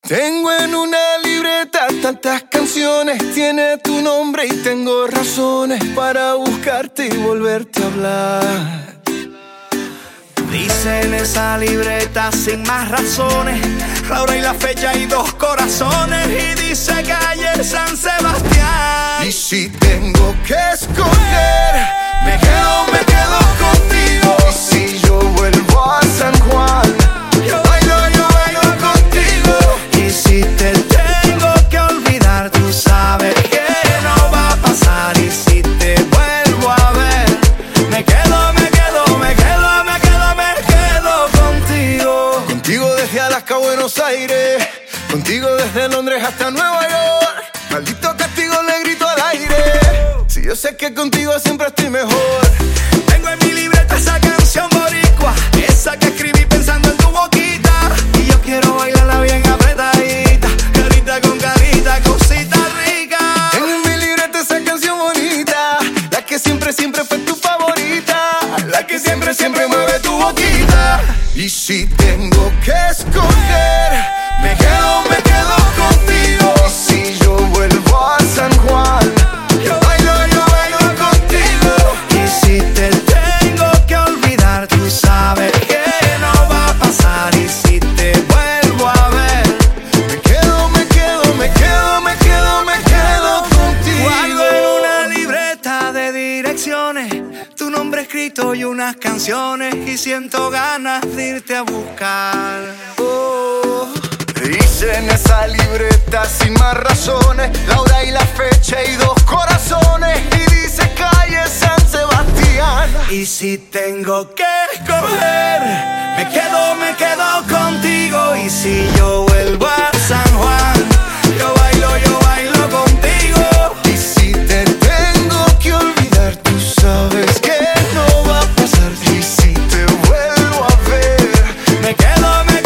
Tengo en una libreta tantas canciones, tiene tu nombre y tengo razones para buscarte y volverte a hablar. Dice en esa libreta sin más razones, la hora y la fecha y 2 corazones. Y dice calle San Sebastián. Y si tengo que escoger, me quedo contigo. Y si yo vuelvo a San Juan, yo bailo contigo. Y si te tengo que olvidar, tú sabes que no va a pasar. Y si te vuelvo a ver, me quedo contigo. Contigo desde Alaska a Buenos Aires, contigo desde Londres hasta Nueva York. Maldito castigo le grito al aire. Si yo sé que contigo siempre estoy mejor. Tengo en mi libreta esa canción boricua, esa que escribí pensando en tu boquita. Y yo quiero bailarla bien apretadita, carita con carita, cosita rica. Tengo en mi libreta esa canción bonita, la que siempre fue tu favorita, la que siempre mueve tu boquita. Y si tengo que escoger, me quedo contigo. Y si yo vuelvo a San Juan, yo bailo contigo. Y si te tengo que olvidar, tú sabes que no va a pasar. Y si te vuelvo a ver, me quedo contigo. guardo en una libreta de direcciones tu nombre escrito y unas canciones, y siento ganas de irte a buscar. Dice en esa libreta sin más razones, la hora y la fecha y 2 corazones. Y dice calle San Sebastián. Y si tengo que escoger, me quedo contigo. Y si yo vuelvo a San Juan, yo bailo contigo. Y si te tengo que olvidar, tú sabes que no va a pasar. Y si te vuelvo a ver, me quedo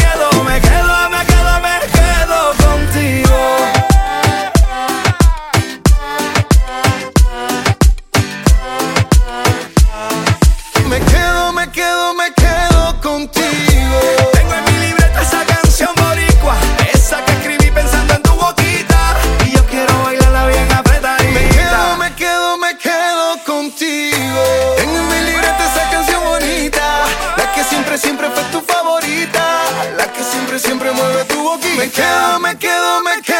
contigo. me quedo contigo. Tengo en mi libreta esa canción boricua, esa que escribí pensando en tu boquita. Y yo quiero bailarla bien apretadita. Me quedo contigo. Tengo en mi libreta esa canción bonita, la que siempre fue tu favorita, la que siempre mueve tu boquita. Me quedo